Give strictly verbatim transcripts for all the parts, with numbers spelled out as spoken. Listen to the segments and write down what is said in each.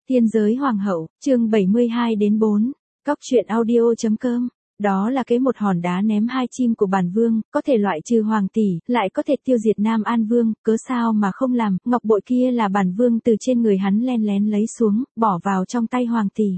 Tiên giới hoàng hậu, chương bảy mươi hai đến bốn, Cóc truyện audio.com. Đó là cái một hòn đá ném hai chim của bản vương, có thể loại trừ hoàng tỷ, lại có thể tiêu diệt Nam An Vương, cớ sao mà không làm, ngọc bội kia là bản vương từ trên người hắn len lén lấy xuống, bỏ vào trong tay hoàng tỷ.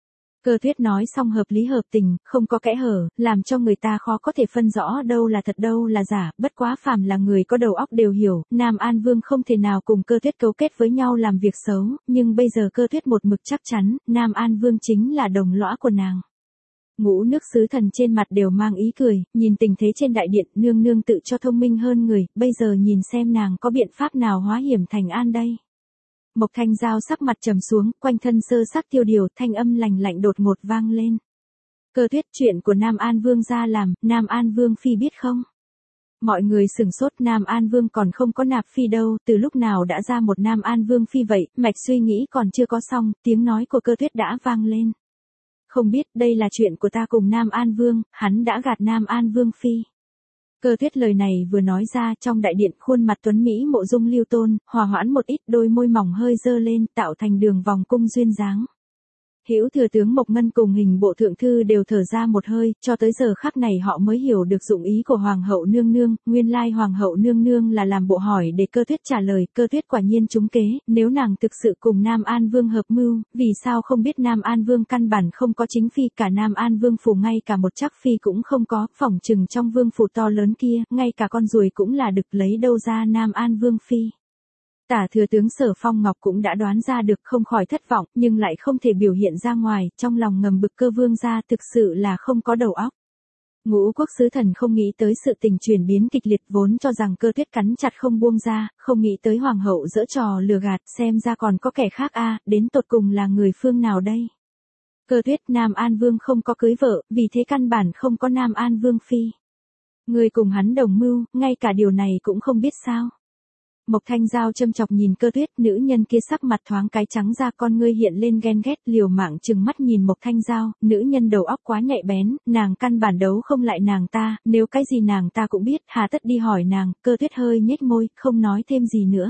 Cơ Tuyết nói xong hợp lý hợp tình, không có kẽ hở, làm cho người ta khó có thể phân rõ đâu là thật đâu là giả, bất quá phàm là người có đầu óc đều hiểu, Nam An Vương không thể nào cùng Cơ Tuyết cấu kết với nhau làm việc xấu, nhưng bây giờ Cơ Tuyết một mực chắc chắn, Nam An Vương chính là đồng lõa của nàng. Ngũ nước sứ thần trên mặt đều mang ý cười, nhìn tình thế trên đại điện, nương nương tự cho thông minh hơn người, bây giờ nhìn xem nàng có biện pháp nào hóa hiểm thành an đây. Mộc Thanh Giao sắc mặt trầm xuống, quanh thân sơ sắc tiêu điều, thanh âm lành lạnh đột ngột vang lên. Cơ Tuyết, chuyện của Nam An Vương ra làm, Nam An Vương phi biết không? Mọi người sửng sốt, Nam An Vương còn không có nạp phi đâu, từ lúc nào đã ra một Nam An Vương phi vậy, mạch suy nghĩ còn chưa có xong, tiếng nói của Cơ Tuyết đã vang lên. Không biết, đây là chuyện của ta cùng Nam An Vương, hắn đã gạt Nam An Vương phi. Cơ Tuyết lời này vừa nói ra, trong đại điện khuôn mặt tuấn Mỹ Mộ Dung Lưu Tôn, hòa hoãn một ít, đôi môi mỏng hơi dơ lên, tạo thành đường vòng cung duyên dáng. Hữu thừa tướng Mộc Ngân cùng hình bộ thượng thư đều thở ra một hơi, cho tới giờ khắc này họ mới hiểu được dụng ý của Hoàng hậu nương nương, nguyên lai Hoàng hậu nương nương là làm bộ hỏi để Cơ Tuyết trả lời, Cơ Tuyết quả nhiên trúng kế, nếu nàng thực sự cùng Nam An Vương hợp mưu, vì sao không biết Nam An Vương căn bản không có chính phi, cả Nam An Vương phủ ngay cả một chắc phi cũng không có, phỏng chừng trong vương phủ to lớn kia, ngay cả con ruồi cũng là đực lấy đâu ra Nam An Vương phi. Tả thừa tướng Sở Phong Ngọc cũng đã đoán ra được, không khỏi thất vọng, nhưng lại không thể biểu hiện ra ngoài, trong lòng ngầm bực Cơ vương gia thực sự là không có đầu óc. Ngũ quốc sứ thần không nghĩ tới sự tình chuyển biến kịch liệt, vốn cho rằng Cơ Tuyết cắn chặt không buông ra, không nghĩ tới hoàng hậu giở trò lừa gạt, xem ra còn có kẻ khác a, đến tột cùng là người phương nào đây? Cơ Tuyết, Nam An Vương không có cưới vợ, vì thế căn bản không có Nam An Vương phi. Người cùng hắn đồng mưu, ngay cả điều này cũng không biết sao? Mộc Thanh Giao châm chọc nhìn Cơ Tuyết, nữ nhân kia sắc mặt thoáng cái trắng ra, con ngươi hiện lên ghen ghét, liều mạng trừng mắt nhìn Mộc Thanh Giao, nữ nhân đầu óc quá nhạy bén, nàng căn bản đấu không lại nàng ta, nếu cái gì nàng ta cũng biết, hà tất đi hỏi nàng. Cơ Tuyết hơi nhếch môi, không nói thêm gì nữa.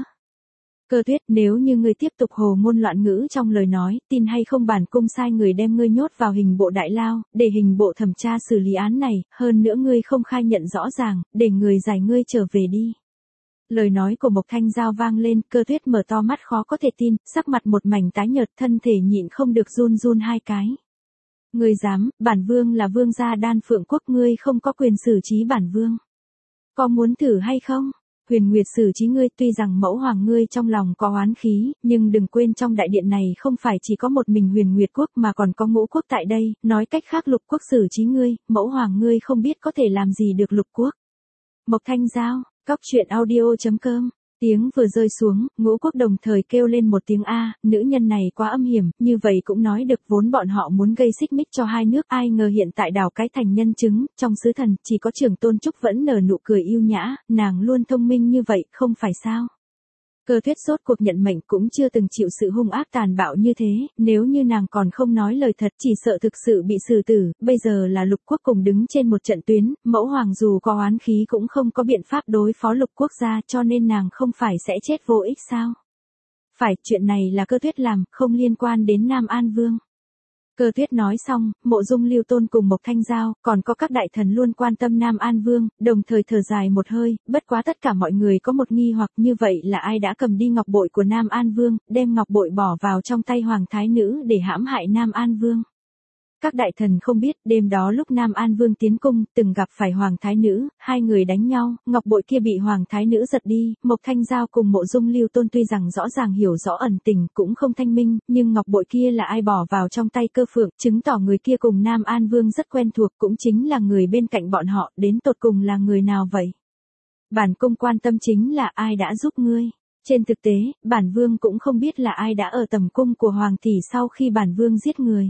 Cơ Tuyết, nếu như ngươi tiếp tục hồ ngôn loạn ngữ trong lời nói, tin hay không bản cung sai người đem ngươi nhốt vào hình bộ đại lao, để hình bộ thẩm tra xử lý án này, hơn nữa ngươi không khai nhận rõ ràng, để người giải ngươi trở về đi. Lời nói của Mộc Thanh Giao vang lên, Cơ Tuyết mở to mắt khó có thể tin, sắc mặt một mảnh tái nhợt, thân thể nhịn không được run run hai cái. Ngươi dám, bản vương là vương gia Đan Phượng quốc, ngươi không có quyền xử trí bản vương. Có muốn thử hay không? Huyền Nguyệt xử trí ngươi, tuy rằng mẫu hoàng ngươi trong lòng có oán khí, nhưng đừng quên trong đại điện này không phải chỉ có một mình Huyền Nguyệt quốc mà còn có ngũ quốc tại đây, nói cách khác lục quốc xử trí ngươi, mẫu hoàng ngươi không biết có thể làm gì được lục quốc. Mộc Thanh Giao, Cóc truyện audio.com. Tiếng vừa rơi xuống, ngũ quốc đồng thời kêu lên một tiếng A, nữ nhân này quá âm hiểm, như vậy cũng nói được, vốn bọn họ muốn gây xích mích cho hai nước, ai ngờ hiện tại đào cái thành nhân chứng, trong sứ thần, chỉ có Trưởng Tôn Trúc vẫn nở nụ cười yêu nhã, nàng luôn thông minh như vậy, không phải sao? Cơ Tuyết rốt cuộc nhận mệnh, cũng chưa từng chịu sự hung ác tàn bạo như thế, nếu như nàng còn không nói lời thật chỉ sợ thực sự bị xử tử, bây giờ là lục quốc cùng đứng trên một trận tuyến, mẫu hoàng dù có oán khí cũng không có biện pháp đối phó lục quốc gia, cho nên nàng không phải sẽ chết vô ích sao? Phải, chuyện này là Cơ Tuyết làm, không liên quan đến Nam An Vương. Cơ Tuyết nói xong, Mộ Dung Lưu Tôn cùng Mộc Thanh Giao, còn có các đại thần luôn quan tâm Nam An Vương, đồng thời thở dài một hơi, bất quá tất cả mọi người có một nghi hoặc, như vậy là ai đã cầm đi ngọc bội của Nam An Vương, đem ngọc bội bỏ vào trong tay hoàng thái nữ để hãm hại Nam An Vương. Các đại thần không biết, đêm đó lúc Nam An Vương tiến cung, từng gặp phải hoàng thái nữ, hai người đánh nhau, ngọc bội kia bị hoàng thái nữ giật đi, Mộc Thanh Giao cùng Mộ Dung Lưu Tôn tuy rằng rõ ràng hiểu rõ ẩn tình, cũng không thanh minh, nhưng ngọc bội kia là ai bỏ vào trong tay Cơ Phượng, chứng tỏ người kia cùng Nam An Vương rất quen thuộc, cũng chính là người bên cạnh bọn họ, đến tột cùng là người nào vậy? Bản cung quan tâm chính là ai đã giúp ngươi. Trên thực tế, bản vương cũng không biết là ai đã ở tầm cung của hoàng tỷ sau khi bản vương giết người.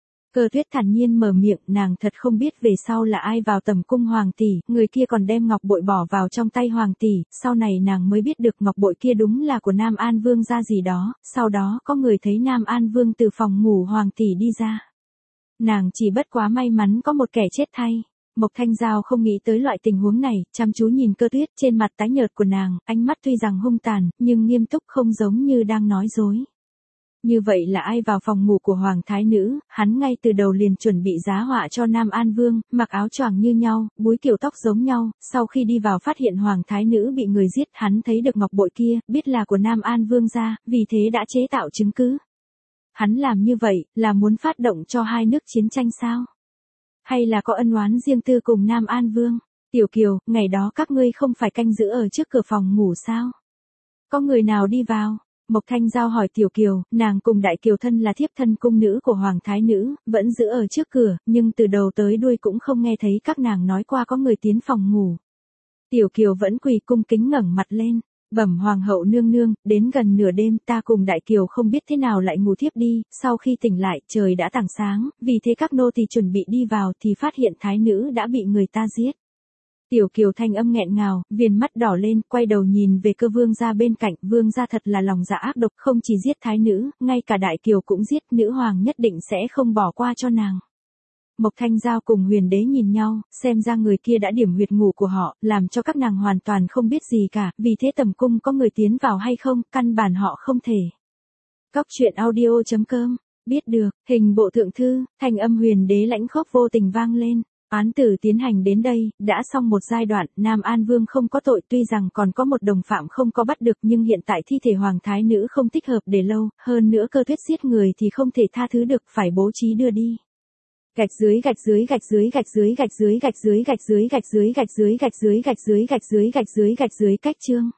Cơ Tuyết thản nhiên mở miệng, nàng thật không biết về sau là ai vào tầm cung hoàng tỷ, người kia còn đem ngọc bội bỏ vào trong tay hoàng tỷ, sau này nàng mới biết được ngọc bội kia đúng là của Nam An Vương ra gì đó, sau đó có người thấy Nam An Vương từ phòng ngủ hoàng tỷ đi ra. Nàng chỉ bất quá may mắn có một kẻ chết thay. Mộc Thanh Giao không nghĩ tới loại tình huống này, chăm chú nhìn Cơ Tuyết, trên mặt tái nhợt của nàng, ánh mắt tuy rằng hung tàn, nhưng nghiêm túc, không giống như đang nói dối. Như vậy là ai vào phòng ngủ của Hoàng Thái Nữ, hắn ngay từ đầu liền chuẩn bị giá họa cho Nam An Vương, mặc áo choàng như nhau, búi kiểu tóc giống nhau, sau khi đi vào phát hiện Hoàng Thái Nữ bị người giết, hắn thấy được ngọc bội kia, biết là của Nam An Vương gia, vì thế đã chế tạo chứng cứ. Hắn làm như vậy, là muốn phát động cho hai nước chiến tranh sao? Hay là có ân oán riêng tư cùng Nam An Vương? Tiểu Kiều, ngày đó các ngươi không phải canh giữ ở trước cửa phòng ngủ sao? Có người nào đi vào? Mộc Thanh Giao hỏi Tiểu Kiều, nàng cùng Đại Kiều thân là thiếp thân cung nữ của Hoàng Thái Nữ, vẫn giữ ở trước cửa, nhưng từ đầu tới đuôi cũng không nghe thấy các nàng nói qua có người tiến phòng ngủ. Tiểu Kiều vẫn quỳ cung kính ngẩng mặt lên, bẩm Hoàng hậu nương nương, đến gần nửa đêm ta cùng Đại Kiều không biết thế nào lại ngủ thiếp đi, sau khi tỉnh lại trời đã tảng sáng, vì thế các nô tỳ chuẩn bị đi vào thì phát hiện Thái Nữ đã bị người ta giết. Tiểu Kiều thanh âm nghẹn ngào, viền mắt đỏ lên, quay đầu nhìn về Cơ Vương gia bên cạnh, Vương gia thật là lòng dạ ác độc, không chỉ giết Thái Nữ, ngay cả Đại Kiều cũng giết, nữ hoàng nhất định sẽ không bỏ qua cho nàng. Mộc Thanh Giao cùng Huyền Đế nhìn nhau, xem ra người kia đã điểm huyệt ngủ của họ, làm cho các nàng hoàn toàn không biết gì cả, vì thế tầm cung có người tiến vào hay không, căn bản họ không thể. Cóc truyện audio chấm com, biết được, hình bộ thượng thư, thanh âm Huyền Đế lãnh khốc vô tình vang lên. Án tử tiến hành đến đây, đã xong một giai đoạn, Nam An Vương không có tội, tuy rằng còn có một đồng phạm không có bắt được, nhưng hiện tại thi thể Hoàng Thái Nữ không thích hợp để lâu, hơn nữa cơ thuyết giết người thì không thể tha thứ được, phải bố trí đưa đi. Gạch dưới gạch dưới gạch dưới gạch dưới gạch dưới gạch dưới gạch dưới gạch dưới gạch dưới gạch dưới gạch dưới gạch dưới gạch dưới gạch dưới cách chương.